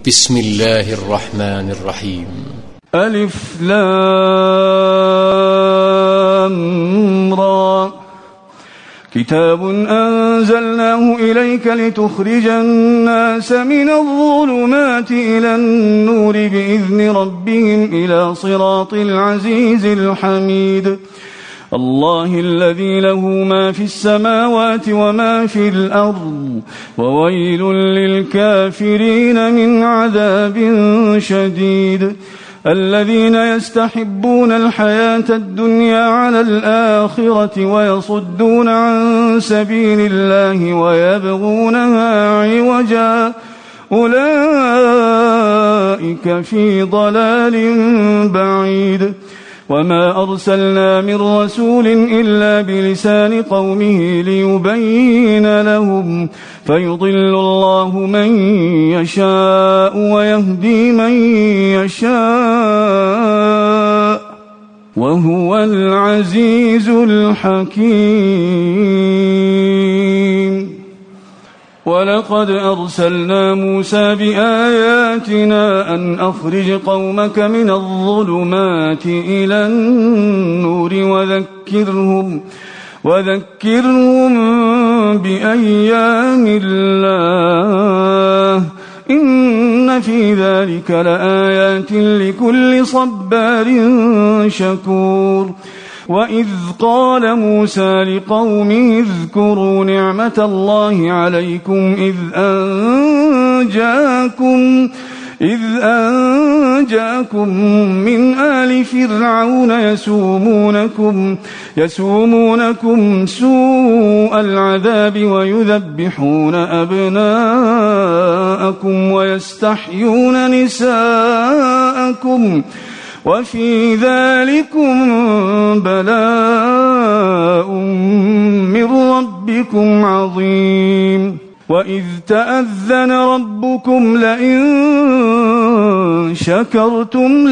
بسم الله الرحمن الرحيم. ألف لام را. كتاب أنزلناه إليك لتخرج الناس من الظلمات إلى النور بإذن ربهم إلى صراط العزيز الحميد. الله الذي له ما في السماوات وما في الأرض وويل للكافرين من عذاب شديد. الذين يستحبون الحياة الدنيا على الآخرة ويصدون عن سبيل الله ويبغونها عوجا أولئك في ضلال بعيد. وما أرسلنا من رسول إلا بلسان قومه ليبين لهم فيضل الله من يشاء ويهدي من يشاء وهو العزيز الحكيم. ولقد أرسلنا موسى بآياتنا أن أخرج قومك من الظلمات إلى النور وذكرهم بأيام الله إن في ذلك لآيات لكل صبار شكور. وإذ قال موسى لقومه اذكروا نعمة الله عليكم إذ أنجاكم من آل فرعون يسومونكم سوء العذاب ويذبحون أبناءكم ويستحيون نساءكم وفي ذلكم بلاء من ربكم عظيم. وإذ تأذن ربكم لئن شكرتم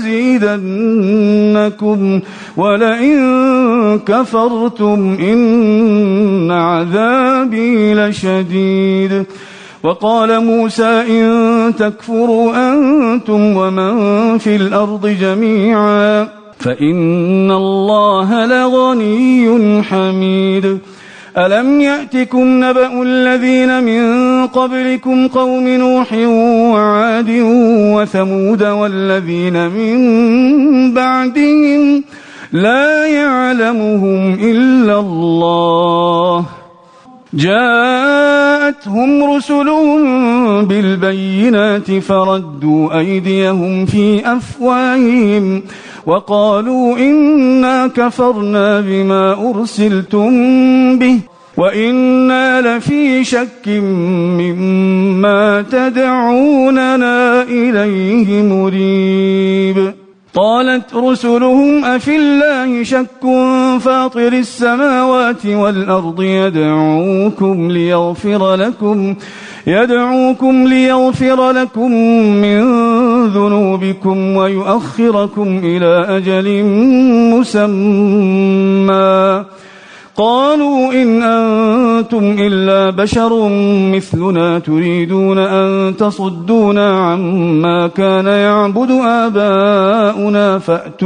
لأزيدنكم ولئن كفرتم إن عذابي لشديد. وقال موسى إن تكفروا أنتم ومن في الأرض جميعا فإن الله لغني حميد. ألم يأتكم نبأ الذين من قبلكم قوم نوح وعاد وثمود والذين من بعدهم لا يعلمهم إلا الله جاءتهم رسلهم بالبينات فردوا أيديهم في أفواههم وقالوا إنا كفرنا بما أرسلتم به وإنا لفي شك مما تدعوننا إليه مريب. قالت رسلهم أفي الله شك فاطر السماوات والأرض يدعوكم ليغفر لكم من ذنوبكم ويؤخركم إلى أجل مسمى. قالوا إن أنتم إلا بشر مثلنا تريدون أن تصدونا عما كان يعبد آباؤنا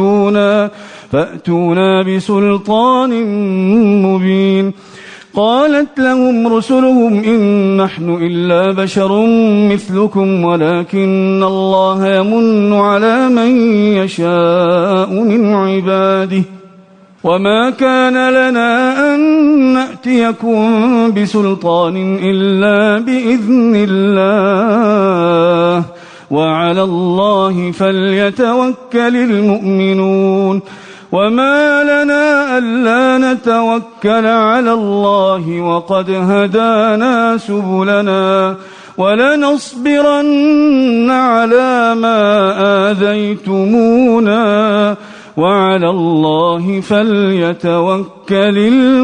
فأتونا بسلطان مبين. قالت لهم رسلهم إن نحن إلا بشر مثلكم ولكن الله يمن على من يشاء من عباده وما كان لنا أن نأتيكم بسلطان إلا بإذن الله وعلى الله فليتوكل المؤمنون. وما لنا ألا نتوكل على الله وقد هدانا سبلنا ولنصبرن على ما آذيتمونا وعلى الله فليتوكل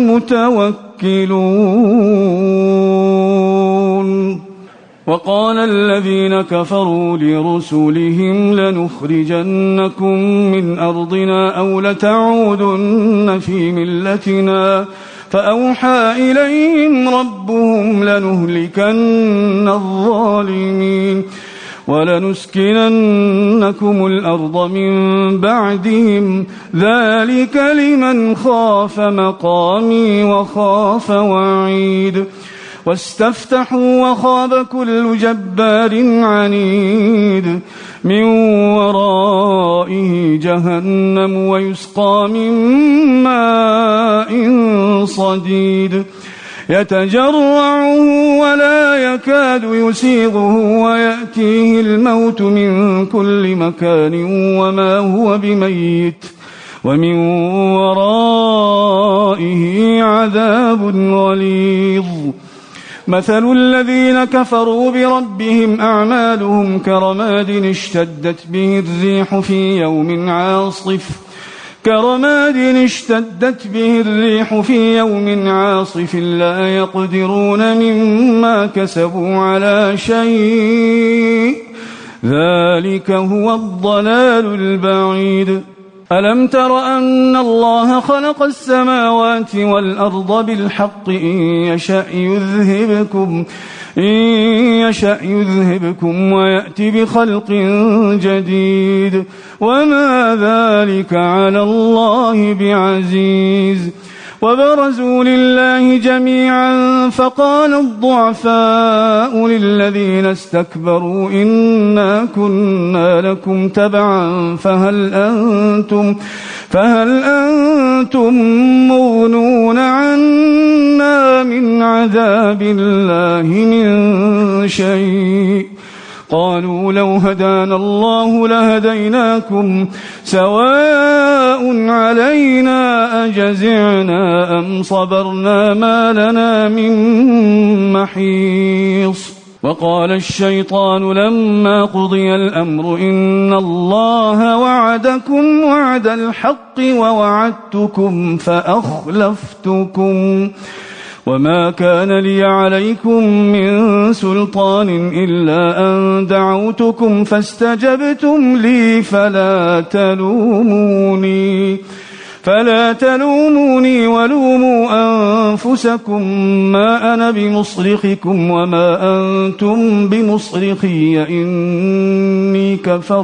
المتوكلون. وقال الذين كفروا لرسلهم لنخرجنكم من أرضنا أو لتعودن في ملتنا فأوحى إليهم ربهم لنهلكن الظالمين ولنسكننكم الأرض من بعدهم ذلك لمن خاف مقامي وخاف وعيد واستفتحوا وخاب كل جبار عنيد من ورائه جهنم ويسقى من ماء صديد يتجرعه ولا يكاد يسيغه ويأتيه الموت من كل مكان وما هو بميت ومن ورائه عذاب غليظ مثل الذين كفروا بربهم أعمالهم كرماد اشتدت به الريح في يوم عاصف لا يقدرون مما كسبوا على شيء ذلك هو الضلال البعيد ألم تر أن الله خلق السماوات والأرض بالحق إن يشأ يذهبكم ويأتي بخلق جديد وما ذلك على الله بعزيز وبرزوا لله جميعا فقال الضعفاء للذين استكبروا إنا كنا لكم تبعا فهل أنتم مغنون عنا من عذاب الله من شيء قالوا لو هدانا الله لهديناكم سواء علينا أجزعنا أم صبرنا ما لنا من محيص وقال الشيطان لما قضي الأمر إن الله وعدكم وعد الحق ووعدتكم فأخلفتكم وما كان لي عليكم من سلطان إلا أن دعوتكم فاستجبتم لي فلا تلوموني ولوموا أنفسكم ما أنا بمصرخكم وما أنتم بمصرخي إني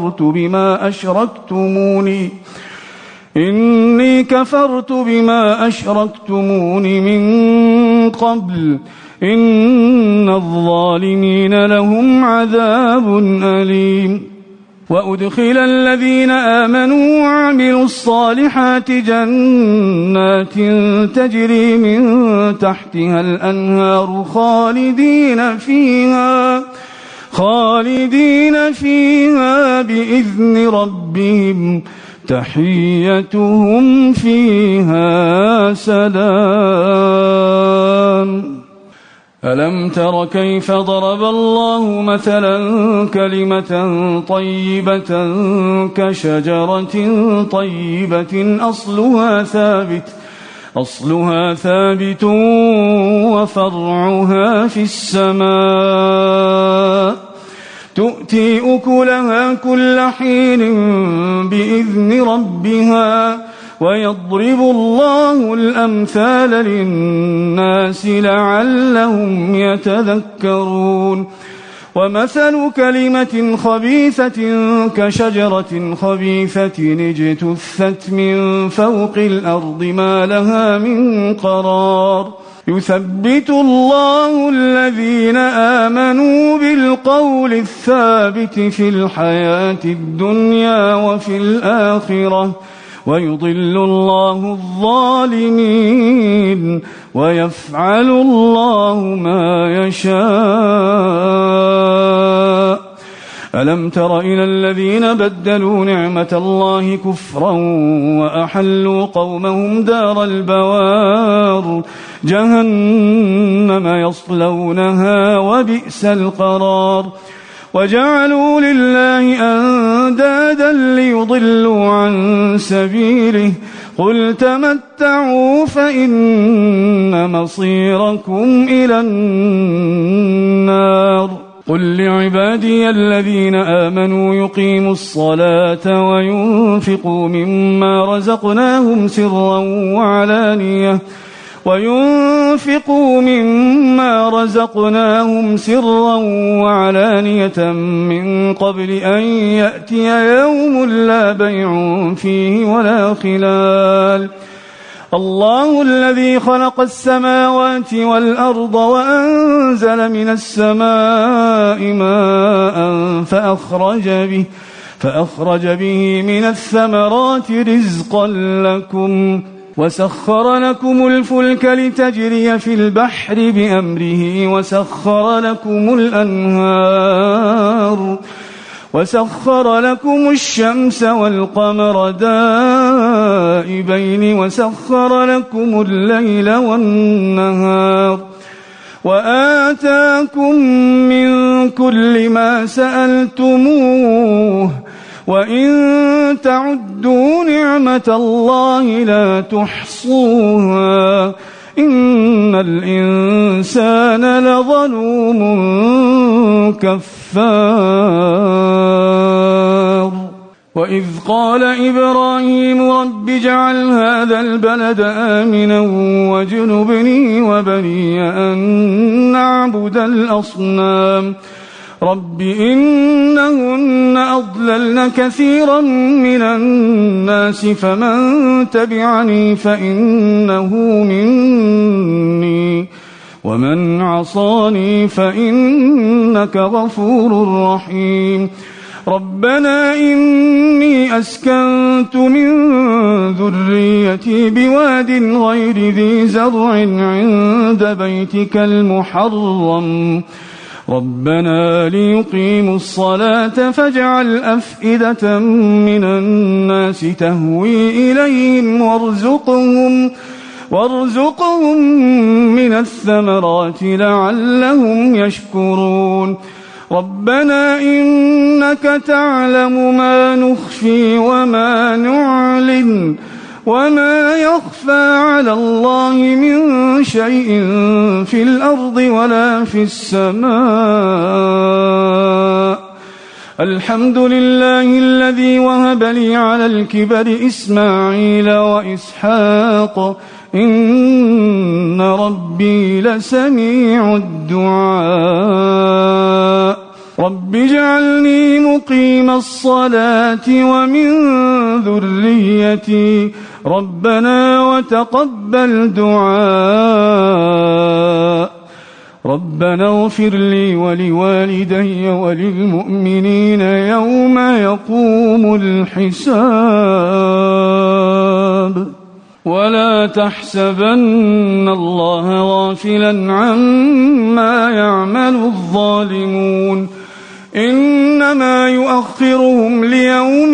كفرت بما أشركتموني من قبل إن الظالمين لهم عذاب أليم وأدخل الذين آمنوا وعملوا الصالحات جنات تجري من تحتها الأنهار خالدين فيها بإذن ربهم تحيتهم فيها سلام ألم تر كيف ضرب الله مثلا كلمة طيبة كشجرة طيبة أصلها ثابت وفرعها في السماء تؤتي أكلها كل حين بإذن ربها ويضرب الله الأمثال للناس لعلهم يتذكرون ومثل كلمة خبيثة كشجرة خبيثة اجتثت من فوق الأرض ما لها من قرار يثبت الله الذين آمنوا بالقول الثابت في الحياة الدنيا وفي الآخرة ويضل الله الظالمين ويفعل الله ما يشاء ألم تر إلى الذين بدلوا نعمة الله كفرا وأحلوا قومهم دار البوار جهنم يصلونها وبئس القرار وجعلوا لله أندادا ليضلوا عن سبيله قل تمتعوا فإن مصيركم إلى النار قل لعبادي الذين آمنوا يقيموا الصلاة وينفقوا مما رزقناهم سرا وينفقوا مما رزقناهم سرا وعلانية من قبل أن يأتي يوم لا بيع فيه ولا خلال. الله الذي خلق السماوات والأرض وأنزل من السماء ماء فأخرج به من الثمرات رزقا لكم وسخر لكم الفلك لتجري في البحر بأمره وسخر لكم الشمس والقمر دائبين وسخر لكم الليل والنهار وآتاكم من كل ما سألتموه وإن تعدوا نعمة الله لا تحصوها إن الإنسان لظلوم كفار. وإذ قال إبراهيم رب اجعل هذا البلد آمنا واجنبني وبني أن نعبد الأصنام رب إنهن أضللن كثيرا من الناس فمن تبعني فإنه مني ومن عصاني فإنك غفور رحيم. ربنا إني أسكنت من ذريتي بواد غير ذي زرع عند بيتك المحرم ربنا ليقيموا الصلاة فاجعل أفئدة من الناس تهوي إليهم وارزقهم من الثمرات لعلهم يشكرون. ربنا إنك تعلم ما نخفي وما نعلن وما يخفى على الله من شيء في الأرض ولا في السماء. الحمد لله الذي وهب لي على الكبر إسماعيل وإسحاق إن ربي لسميع الدعاء. رب اجعلني مقيم الصلاة ومن ذريتي ربنا وتقبل دعاء. ربنا اغفر لي ولوالدي وللمؤمنين يوم يقوم الحساب. ولا تحسبن الله غافلا عما يعمل الظالمون إنما يؤخرهم ليوم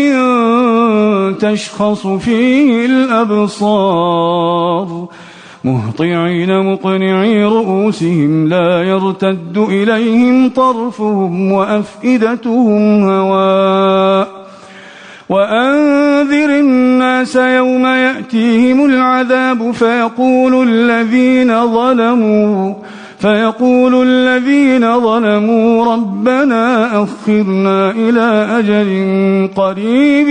تشخص فيه الأبصار مهطعين مقنعي رؤوسهم لا يرتد إليهم طرفهم وأفئدتهم هواء. وأنذر الناس يوم يأتيهم العذاب فيقول الذين ظلموا ربنا أخرنا إلى أجل قريب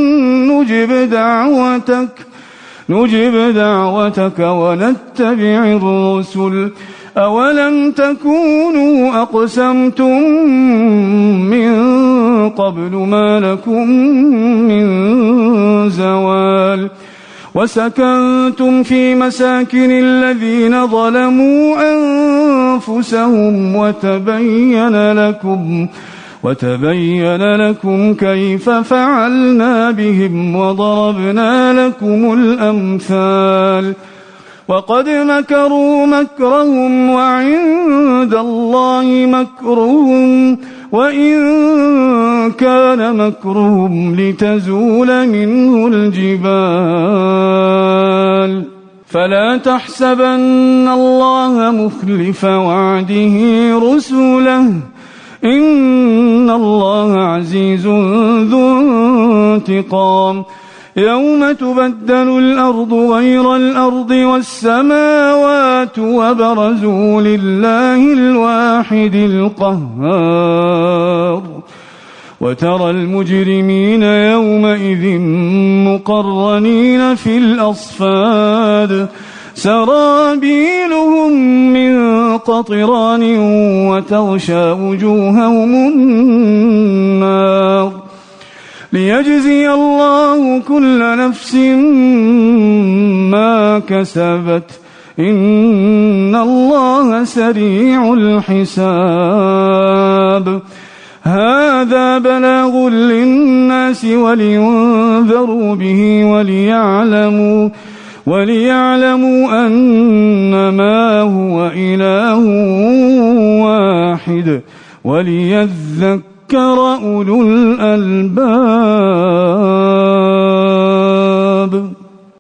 نجب دعوتك ونتبع الرسل أولم تكونوا أقسمتم من قبل ما لكم من زوال وسكنتم في مساكن الذين ظلموا أنفسهم وتبين لكم كيف فعلنا بهم وضربنا لكم الأمثال. وقد مكروا مكرهم وعند الله مكرهم وإن كان مكرهم لتزول منه الجبال. فلا تحسبن الله مخلف وعده رسله إن الله عزيز ذو انتقام. يوم تبدل الأرض غير الأرض والسماوات وبرزوا لله الواحد القهار. وترى المجرمين يومئذ مقرنين في الأصفاد سرابيلهم من قطران وتغشى وجوههم النار ليجزي الله كل نفس ما كسبت إن الله سريع الحساب هذا بلاغ للناس ولينذروا به وليعلموا أنما هو إله واحد وليذكر أولو الألباب.